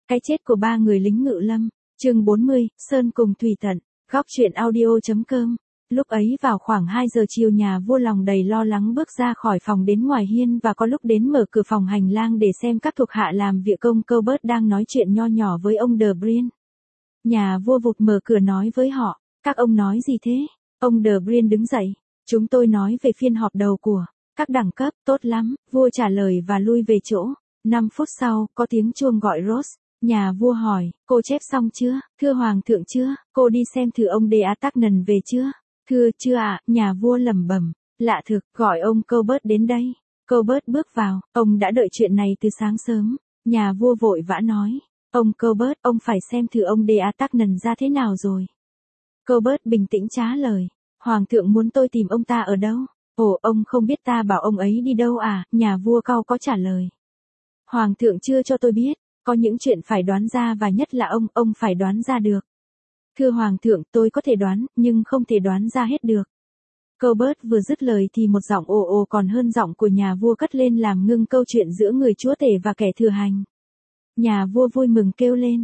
Cái chết của ba người lính ngự lâm. Chương 40, Sơn cùng Thủy Tận. Góc truyện audio.com. Lúc ấy vào khoảng 2 giờ chiều, nhà vua lòng đầy lo lắng bước ra khỏi phòng đến ngoài hiên, và có lúc đến mở cửa phòng hành lang để xem các thuộc hạ làm việc. Ông Colbert đang nói chuyện nho nhỏ với ông De Brienne. Nhà vua vụt mở cửa nói với họ, các ông nói gì thế? Ông De Brienne đứng dậy. Chúng tôi nói về phiên họp đầu của các đẳng cấp. Tốt lắm, vua trả lời và lui về chỗ. 5 phút sau, có tiếng chuông gọi Rose. Nhà vua hỏi, cô chép xong chưa? Thưa hoàng thượng chưa? Cô đi xem thử ông De Artagnan về chưa? Thưa chưa ạ, nhà vua lẩm bẩm. Lạ thực, gọi ông Colbert đến đây. Colbert bước vào, ông đã đợi chuyện này từ sáng sớm. Nhà vua vội vã nói, ông Colbert, ông phải xem thử ông De Artagnan ra thế nào rồi. Colbert bình tĩnh trả lời, hoàng thượng muốn tôi tìm ông ta ở đâu? Ồ, ông không biết ta bảo ông ấy đi đâu à? Nhà vua cau có trả lời. Hoàng thượng chưa cho tôi biết, có những chuyện phải đoán ra, và nhất là ông phải đoán ra được. Thưa hoàng thượng, tôi có thể đoán, nhưng không thể đoán ra hết được. Colbert vừa dứt lời thì một giọng ồ ồ còn hơn giọng của nhà vua cất lên làm ngưng câu chuyện giữa người chúa tể và kẻ thừa hành. Nhà vua vui mừng kêu lên,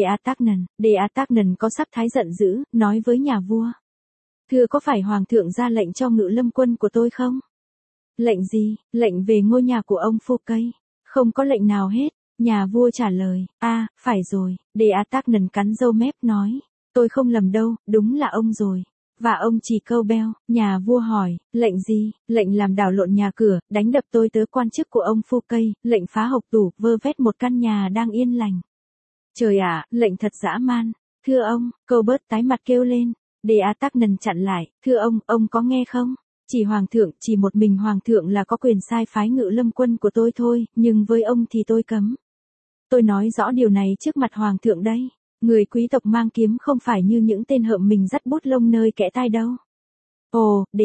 De Artagnan có sắc thái giận dữ, nói với nhà vua. Thưa, có phải hoàng thượng ra lệnh cho ngự lâm quân của tôi không? Lệnh gì? Lệnh về ngôi nhà của ông Fouquet. Không có lệnh nào hết. Nhà vua trả lời, phải rồi. De Artagnan cắn râu mép nói, tôi không lầm đâu, đúng là ông rồi. Và ông chỉ câu beo. Nhà vua hỏi, lệnh gì? Lệnh làm đảo lộn nhà cửa, đánh đập tôi tớ quan chức của ông Fouquet, lệnh phá hộc tủ, vơ vét một căn nhà đang yên lành. Trời ạ, lệnh thật dã man. Thưa ông, Colbert tái mặt kêu lên. De Artagnan chặn lại, thưa ông có nghe không? Chỉ hoàng thượng, chỉ một mình hoàng thượng là có quyền sai phái ngự lâm quân của tôi thôi, nhưng với ông thì tôi cấm. Tôi nói rõ điều này trước mặt hoàng thượng đây. Người quý tộc mang kiếm không phải như những tên hợm mình dắt bút lông nơi kẽ tai đâu. Ồ, De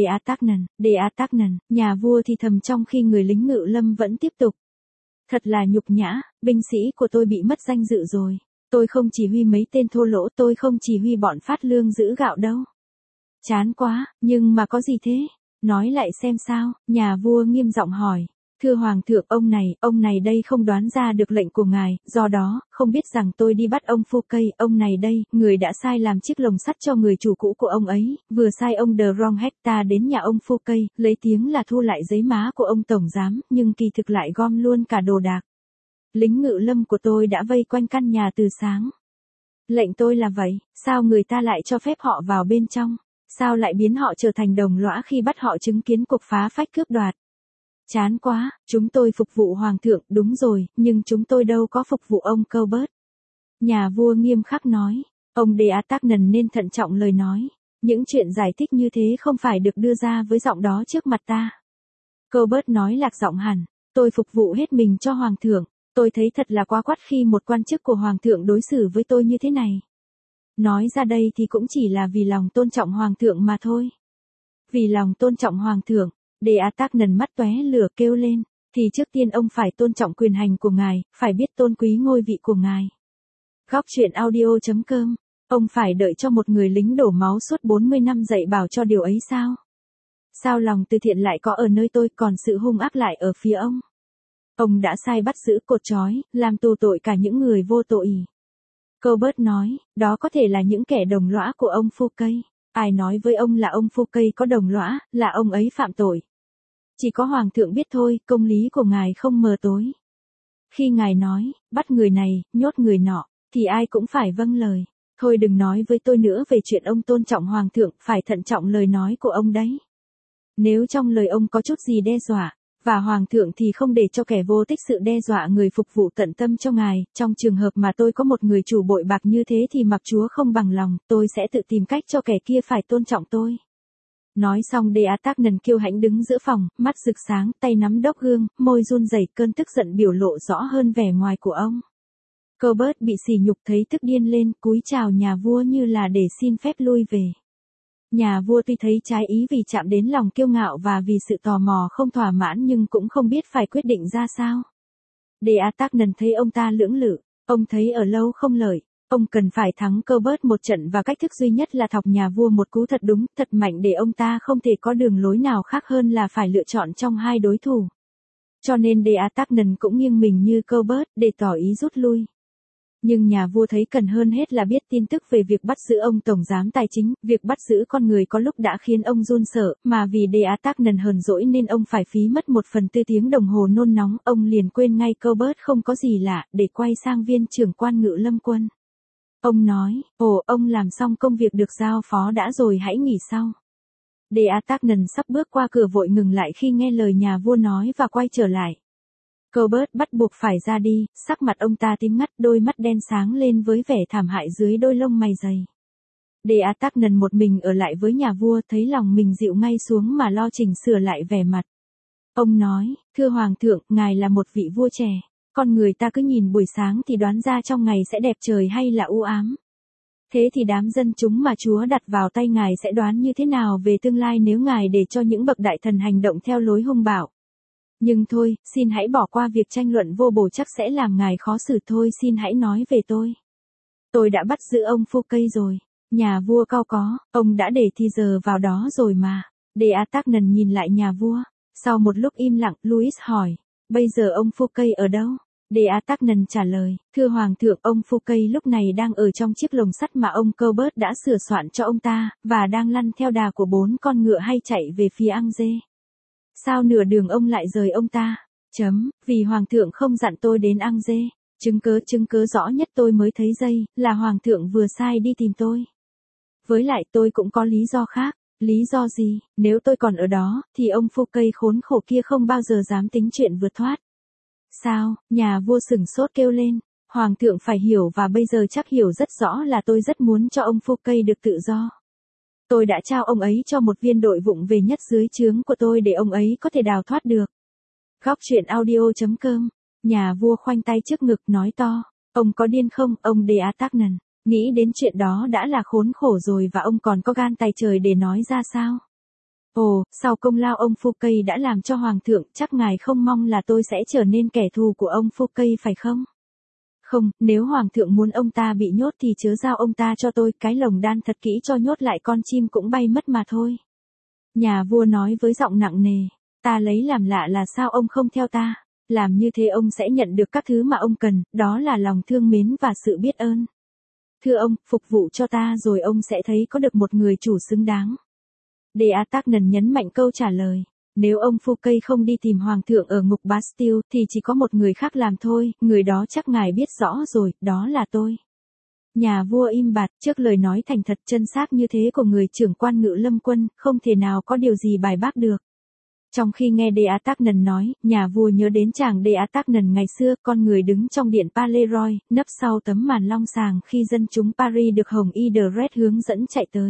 Artagnan, nhà vua thì thầm trong khi người lính ngự lâm vẫn tiếp tục. Thật là nhục nhã, binh sĩ của tôi bị mất danh dự rồi. Tôi không chỉ huy mấy tên thô lỗ, tôi không chỉ huy bọn phát lương giữ gạo đâu. Chán quá, nhưng mà có gì thế? Nói lại xem sao, nhà vua nghiêm giọng hỏi. Thưa hoàng thượng, ông này đây không đoán ra được lệnh của ngài, do đó, không biết rằng tôi đi bắt ông Fouquet, ông này đây, người đã sai làm chiếc lồng sắt cho người chủ cũ của ông ấy, vừa sai ông de Ronghetta đến nhà ông Fouquet, lấy tiếng là thu lại giấy má của ông tổng giám, nhưng kỳ thực lại gom luôn cả đồ đạc. Lính ngự lâm của tôi đã vây quanh căn nhà từ sáng. Lệnh tôi là vậy, sao người ta lại cho phép họ vào bên trong? Sao lại biến họ trở thành đồng lõa khi bắt họ chứng kiến cuộc phá phách cướp đoạt? Chán quá, chúng tôi phục vụ hoàng thượng, đúng rồi, nhưng chúng tôi đâu có phục vụ ông Colbert. Nhà vua nghiêm khắc nói, ông De Artagnan nên thận trọng lời nói. Những chuyện giải thích như thế không phải được đưa ra với giọng đó trước mặt ta. Colbert nói lạc giọng hẳn, tôi phục vụ hết mình cho hoàng thượng. Tôi thấy thật là quá quắt khi một quan chức của hoàng thượng đối xử với tôi như thế này. Nói ra đây thì cũng chỉ là vì lòng tôn trọng hoàng thượng mà thôi. Vì lòng tôn trọng hoàng thượng, De Artagnan mắt tóe lửa kêu lên, thì trước tiên ông phải tôn trọng quyền hành của ngài, phải biết tôn quý ngôi vị của ngài. Góc truyện audio.com. Ông phải đợi cho một người lính đổ máu suốt 40 năm dạy bảo cho điều ấy sao? Sao lòng từ thiện lại có ở nơi tôi, còn sự hung ác lại ở phía ông? Ông đã sai bắt giữ, cột trói, làm tù tội cả những người vô tội. Colbert nói, đó có thể là những kẻ đồng lõa của ông Fouquet. Ai nói với ông là ông Fouquet có đồng lõa, là ông ấy phạm tội? Chỉ có hoàng thượng biết thôi, công lý của ngài không mờ tối. Khi ngài nói, bắt người này, nhốt người nọ, thì ai cũng phải vâng lời. Thôi đừng nói với tôi nữa về chuyện ông tôn trọng hoàng thượng, phải thận trọng lời nói của ông đấy. Nếu trong lời ông có chút gì đe dọa, và hoàng thượng thì không để cho kẻ vô tích sự đe dọa người phục vụ tận tâm cho ngài, trong trường hợp mà tôi có một người chủ bội bạc như thế thì mặc chúa không bằng lòng, tôi sẽ tự tìm cách cho kẻ kia phải tôn trọng tôi. Nói xong De Artagnan kiêu hãnh đứng giữa phòng, mắt rực sáng, tay nắm đốc gương, môi run rẩy, cơn tức giận biểu lộ rõ hơn vẻ ngoài của ông. Colbert bị sỉ nhục thấy tức điên lên, cúi chào nhà vua như là để xin phép lui về. Nhà vua tuy thấy trái ý vì chạm đến lòng kiêu ngạo và vì sự tò mò không thỏa mãn, nhưng cũng không biết phải quyết định ra sao. De Artagnan thấy ông ta lưỡng lự, ông thấy ở lâu không lợi, ông cần phải thắng Colbert một trận, và cách thức duy nhất là thọc nhà vua một cú thật đúng, thật mạnh để ông ta không thể có đường lối nào khác hơn là phải lựa chọn trong hai đối thủ. Cho nên De Artagnan cũng nghiêng mình như Colbert để tỏ ý rút lui. Nhưng nhà vua thấy cần hơn hết là biết tin tức về việc bắt giữ ông tổng giám tài chính, việc bắt giữ con người có lúc đã khiến ông run sợ, mà vì De Tacnan hờn dỗi nên ông phải phí mất 1/4 tiếng đồng hồ nôn nóng, ông liền quên ngay Colbert không có gì lạ, để quay sang viên trưởng quan ngự lâm quân. Ông nói, ồ, ông làm xong công việc được giao phó đã rồi, hãy nghỉ sau. De Tacnan sắp bước qua cửa vội ngừng lại khi nghe lời nhà vua nói và quay trở lại. Colbert bắt buộc phải ra đi, sắc mặt ông ta tím ngắt, đôi mắt đen sáng lên với vẻ thảm hại dưới đôi lông mày dày. De Tacnan một mình ở lại với nhà vua, thấy lòng mình dịu ngay xuống mà lo chỉnh sửa lại vẻ mặt. Ông nói, thưa Hoàng thượng, ngài là một vị vua trẻ, con người ta cứ nhìn buổi sáng thì đoán ra trong ngày sẽ đẹp trời hay là u ám. Thế thì đám dân chúng mà Chúa đặt vào tay ngài sẽ đoán như thế nào về tương lai nếu ngài để cho những bậc đại thần hành động theo lối hung bạo. Nhưng thôi, xin hãy bỏ qua việc tranh luận vô bổ chắc sẽ làm ngài khó xử thôi, xin hãy nói về tôi. Tôi đã bắt giữ ông Fouquet rồi. Nhà vua cau có, ông đã để thì giờ vào đó rồi mà. De Tacnan nhìn lại nhà vua. Sau một lúc im lặng, Louis hỏi, bây giờ ông Fouquet ở đâu? De Tacnan trả lời, thưa Hoàng thượng, ông Fouquet lúc này đang ở trong chiếc lồng sắt mà ông Colbert đã sửa soạn cho ông ta, và đang lăn theo đà của 4 con ngựa hay chạy về phía Angers. Sao nửa đường ông lại rời ông ta? Vì Hoàng thượng không dặn tôi đến Angers. Chứng cớ rõ nhất tôi mới thấy dây, là Hoàng thượng vừa sai đi tìm tôi. Với lại tôi cũng có lý do khác. Lý do gì? Nếu tôi còn ở đó, thì ông Fouquet khốn khổ kia không bao giờ dám tính chuyện vượt thoát. Sao? Nhà vua sửng sốt kêu lên. Hoàng thượng phải hiểu, và bây giờ chắc hiểu rất rõ, là tôi rất muốn cho ông Fouquet được tự do. Tôi đã trao ông ấy cho một viên đội vụng về nhất dưới trướng của tôi để ông ấy có thể đào thoát được. Góc truyện audio.com. Nhà vua khoanh tay trước ngực nói to. Ông có điên không, ông De Tacnan? Nghĩ đến chuyện đó đã là khốn khổ rồi, và ông còn có gan tài trời để nói ra sao? Ồ, sau công lao ông Fouquet đã làm cho Hoàng thượng, chắc ngài không mong là tôi sẽ trở nên kẻ thù của ông Fouquet phải không? Không, nếu Hoàng thượng muốn ông ta bị nhốt thì chớ giao ông ta cho tôi, cái lồng đan thật kỹ cho nhốt lại con chim cũng bay mất mà thôi. Nhà vua nói với giọng nặng nề, ta lấy làm lạ là sao ông không theo ta, làm như thế ông sẽ nhận được các thứ mà ông cần, đó là lòng thương mến và sự biết ơn. Thưa ông, phục vụ cho ta rồi ông sẽ thấy có được một người chủ xứng đáng. De Tacnan nhấn mạnh câu trả lời. Nếu ông Fouquet không đi tìm Hoàng thượng ở ngục Bastille thì chỉ có một người khác làm thôi, người đó chắc ngài biết rõ rồi, đó là tôi. Nhà vua im bặt trước lời nói thành thật chân xác như thế của người trưởng quan ngự lâm quân, không thể nào có điều gì bài bác được. Trong khi nghe De Tacnan nói, nhà vua nhớ đến chàng De Tacnan ngày xưa, con người đứng trong điện Palais Roy, nấp sau tấm màn long sàng khi dân chúng Paris được Hồng Y de Red hướng dẫn chạy tới.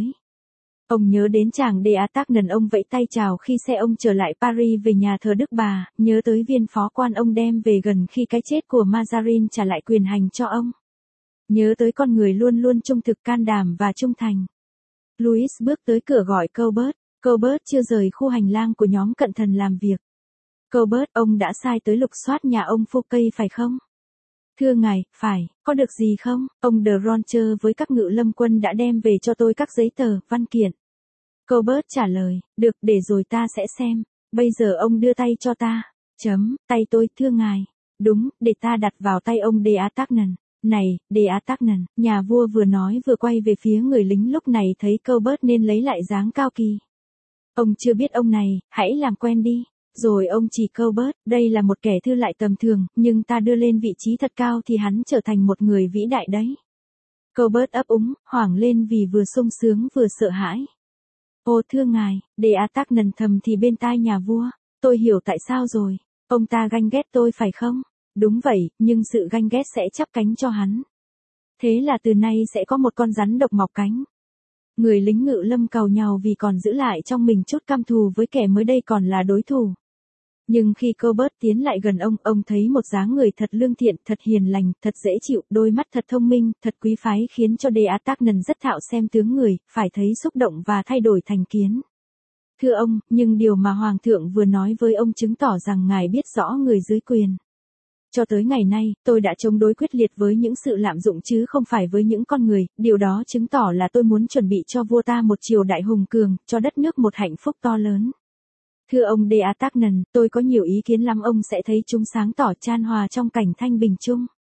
Ông nhớ đến chàng De Tacnan, ông vẫy tay chào khi xe ông trở lại Paris về nhà thờ Đức Bà, nhớ tới viên phó quan ông đem về gần khi cái chết của Mazarin trả lại quyền hành cho ông. Nhớ tới con người luôn luôn trung thực, can đảm và trung thành. Louis bước tới cửa gọi Colbert. Colbert chưa rời khu hành lang của nhóm cận thần làm việc. Colbert, ông đã sai tới lục soát nhà ông Fouquet phải không? Thưa ngài, phải, có được gì không? Ông de Roncher với các ngự lâm quân đã đem về cho tôi các giấy tờ, văn kiện. Colbert trả lời, được, để rồi ta sẽ xem. Bây giờ ông đưa tay cho ta. Tay tôi, thưa ngài. Đúng, để ta đặt vào tay ông De Tacnan. Này, De Tacnan, nhà vua vừa nói vừa quay về phía người lính lúc này thấy Colbert nên lấy lại dáng cao kỳ. Ông chưa biết ông này, hãy làm quen đi. Rồi ông chỉ Colbert, đây là một kẻ thư lại tầm thường, nhưng ta đưa lên vị trí thật cao thì hắn trở thành một người vĩ đại đấy. Colbert ấp úng, hoảng lên vì vừa sung sướng vừa sợ hãi. Ô thưa ngài, De Tacnan thầm thì bên tai nhà vua, tôi hiểu tại sao rồi, ông ta ganh ghét tôi phải không? Đúng vậy, nhưng sự ganh ghét sẽ chắp cánh cho hắn. Thế là từ nay sẽ có một con rắn độc mọc cánh. Người lính ngự lâm càu nhàu vì còn giữ lại trong mình chút căm thù với kẻ mới đây còn là đối thủ. Nhưng khi Colbert tiến lại gần ông thấy một dáng người thật lương thiện, thật hiền lành, thật dễ chịu, đôi mắt thật thông minh, thật quý phái khiến cho De Tacnan rất thạo xem tướng người, phải thấy xúc động và thay đổi thành kiến. Thưa ông, nhưng điều mà Hoàng thượng vừa nói với ông chứng tỏ rằng ngài biết rõ người dưới quyền. Cho tới ngày nay, tôi đã chống đối quyết liệt với những sự lạm dụng chứ không phải với những con người, điều đó chứng tỏ là tôi muốn chuẩn bị cho vua ta một triều đại hùng cường, cho đất nước một hạnh phúc to lớn. Thưa ông De Tacnan, tôi có nhiều ý kiến lắm, ông sẽ thấy chúng sáng tỏ chan hòa trong cảnh thanh bình chung.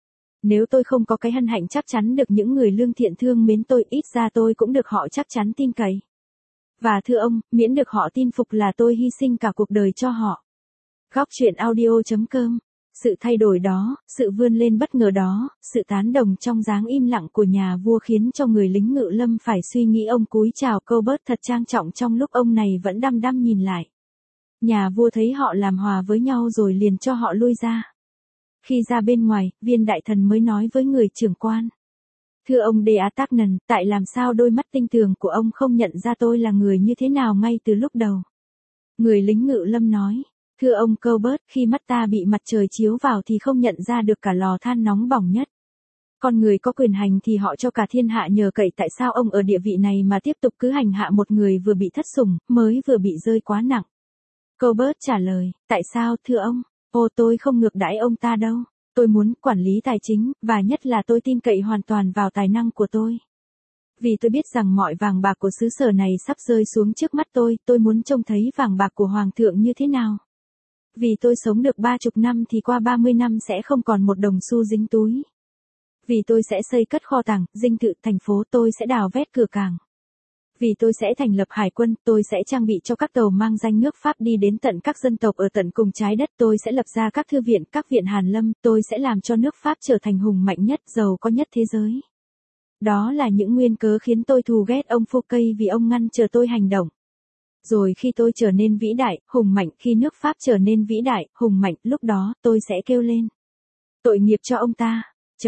Nếu tôi không có cái hân hạnh chắc chắn được những người lương thiện thương mến tôi, ít ra tôi cũng được họ chắc chắn tin cậy. Và thưa ông, miễn được họ tin phục là tôi hy sinh cả cuộc đời cho họ. Góc truyện audio.com. Sự thay đổi đó, sự vươn lên bất ngờ đó, sự tán đồng trong dáng im lặng của nhà vua khiến cho người lính ngự lâm phải suy nghĩ. Ông cúi chào Colbert thật trang trọng trong lúc ông này vẫn đăm đăm nhìn lại. Nhà vua thấy họ làm hòa với nhau rồi liền cho họ lui ra. Khi ra bên ngoài, viên đại thần mới nói với người trưởng quan. Thưa ông De Atagnan, tại làm sao đôi mắt tinh tường của ông không nhận ra tôi là người như thế nào ngay từ lúc đầu? Người lính ngự lâm nói. Thưa ông Colbert, khi mắt ta bị mặt trời chiếu vào thì không nhận ra được cả lò than nóng bỏng nhất. Con người có quyền hành thì họ cho cả thiên hạ nhờ cậy, tại sao ông ở địa vị này mà tiếp tục cứ hành hạ một người vừa bị thất sủng, mới vừa bị rơi quá nặng? Colbert trả lời, tại sao thưa ông? Ô, tôi không ngược đãi ông ta đâu. Tôi muốn quản lý tài chính, và nhất là tôi tin cậy hoàn toàn vào tài năng của tôi. Vì tôi biết rằng mọi vàng bạc của xứ sở này sắp rơi xuống trước mắt tôi muốn trông thấy vàng bạc của Hoàng thượng như thế nào. Vì tôi sống được 30 năm thì qua 30 năm sẽ không còn một đồng xu dính túi. Vì tôi sẽ xây cất kho tàng, dinh thự, thành phố, tôi sẽ đào vét cửa cảng. Vì tôi sẽ thành lập hải quân, tôi sẽ trang bị cho các tàu mang danh nước Pháp đi đến tận các dân tộc ở tận cùng trái đất, tôi sẽ lập ra các thư viện, các viện hàn lâm, tôi sẽ làm cho nước Pháp trở thành hùng mạnh nhất, giàu có nhất thế giới. Đó là những nguyên cớ khiến tôi thù ghét ông Fouquet vì ông ngăn trở tôi hành động. Rồi khi tôi trở nên vĩ đại, hùng mạnh, khi nước Pháp trở nên vĩ đại, hùng mạnh, lúc đó, tôi sẽ kêu lên. Tội nghiệp cho ông ta.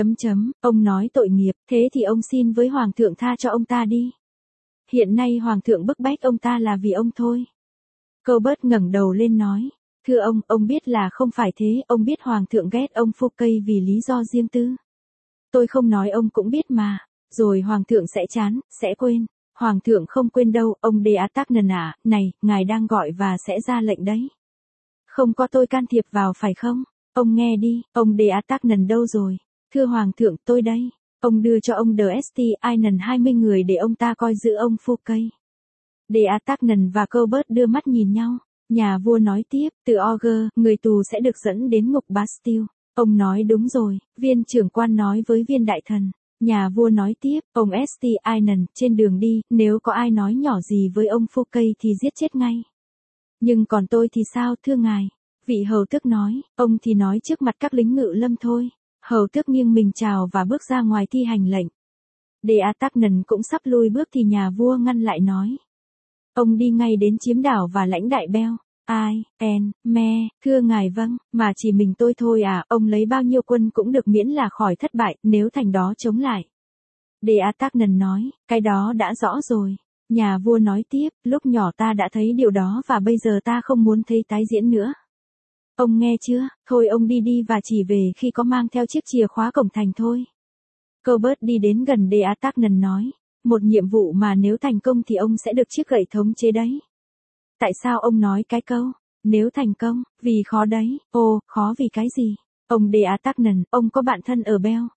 Ông nói tội nghiệp, thế thì ông xin với Hoàng thượng tha cho ông ta đi. Hiện nay Hoàng thượng bức bách ông ta là vì ông thôi. Colbert ngẩng đầu lên nói. Thưa ông biết là không phải thế, ông biết Hoàng thượng ghét ông Fouquet vì lý do riêng tư. Tôi không nói ông cũng biết mà. Rồi Hoàng thượng sẽ chán, sẽ quên. Hoàng thượng không quên đâu, ông De Atagnan à, này, ngài đang gọi và sẽ ra lệnh đấy. Không có tôi can thiệp vào phải không? Ông nghe đi, ông De Atagnan đâu rồi? Thưa Hoàng thượng, tôi đây. Ông đưa cho ông D.St. Ainan 20 người để ông ta coi giữ ông Fouquet. De Atagnan và Colbert đưa mắt nhìn nhau. Nhà vua nói tiếp, từ Auger, người tù sẽ được dẫn đến ngục Bastille. Ông nói đúng rồi, viên trưởng quan nói với viên đại thần. Nhà vua nói tiếp, ông St. Ainan, trên đường đi, nếu có ai nói nhỏ gì với ông Fouquet thì giết chết ngay. Nhưng còn tôi thì sao, thưa ngài? Vị hầu tước nói, ông thì nói trước mặt các lính ngự lâm thôi. Hầu tước nghiêng mình chào và bước ra ngoài thi hành lệnh. De Atagnan cũng sắp lui bước thì nhà vua ngăn lại nói. Ông đi ngay đến chiếm đảo và lãnh đại Beo. Ai, thưa ngài vâng, mà chỉ mình tôi thôi à, ông lấy bao nhiêu quân cũng được miễn là khỏi thất bại, nếu thành đó chống lại. De Atagnan nói, cái đó đã rõ rồi. Nhà vua nói tiếp, lúc nhỏ ta đã thấy điều đó và bây giờ ta không muốn thấy tái diễn nữa. Ông nghe chưa, thôi ông đi và chỉ về khi có mang theo chiếc chìa khóa cổng thành thôi. Colbert đi đến gần De Atagnan nói, một nhiệm vụ mà nếu thành công thì ông sẽ được chiếc gậy thống chế đấy. Tại sao ông nói cái câu, nếu thành công, vì khó đấy, khó vì cái gì? Ông De Atagnan, ông có bạn thân ở Beo,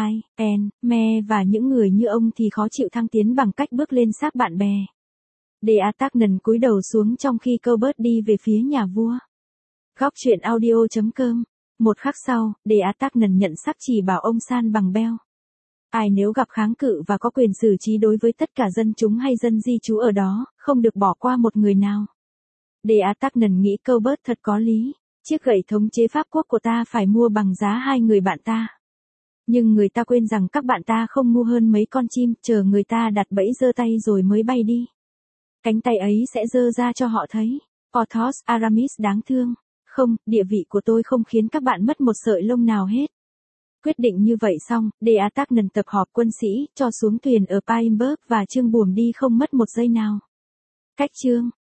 và những người như ông thì khó chịu thăng tiến bằng cách bước lên xác bạn bè. De Atagnan cúi đầu xuống trong khi Colbert đi về phía nhà vua. Góc truyện audio.com. Một khắc sau, De Atagnan nhận sắc chỉ bảo ông san bằng Beo. Ai nếu gặp kháng cự và có quyền xử trí đối với tất cả dân chúng hay dân di trú ở đó, không được bỏ qua một người nào. De Atagnan nghĩ Colbert thật có lý. Chiếc gậy thống chế Pháp quốc của ta phải mua bằng giá 2 người bạn ta. Nhưng người ta quên rằng các bạn ta không ngu hơn mấy con chim, chờ người ta đặt bẫy giơ tay rồi mới bay đi. Cánh tay ấy sẽ giơ ra cho họ thấy. Porthos, Aramis đáng thương. Không, địa vị của tôi không khiến các bạn mất một sợi lông nào hết. Quyết định như vậy xong, De Atagnan tập họp quân sĩ, cho xuống thuyền ở Paimberg và chương buồm đi không mất một giây nào. Cách chương